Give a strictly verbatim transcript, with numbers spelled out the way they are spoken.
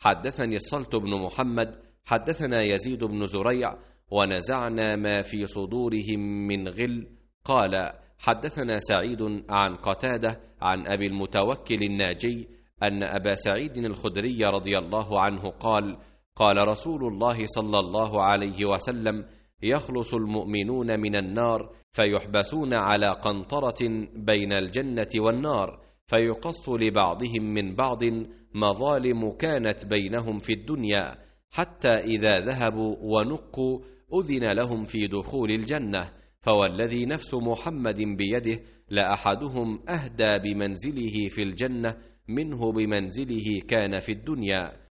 حدثني الصلت بن محمد حدثنا يزيد بن زريع ونزعنا ما في صدورهم من غل. قال حدثنا سعيد عن قتادة عن أبي المتوكل الناجي أن أبا سعيد الخدري رضي الله عنه قال قال رسول الله صلى الله عليه وسلم: يخلص المؤمنون من النار فيحبسون على قنطرة بين الجنة والنار، فيقص لبعضهم من بعض مظالم كانت بينهم في الدنيا، حتى إذا ذهبوا ونقوا أذن لهم في دخول الجنة. فوالذي نفس محمد بيده لأحدهم أهدى بمنزله في الجنة منه بمنزله كان في الدنيا.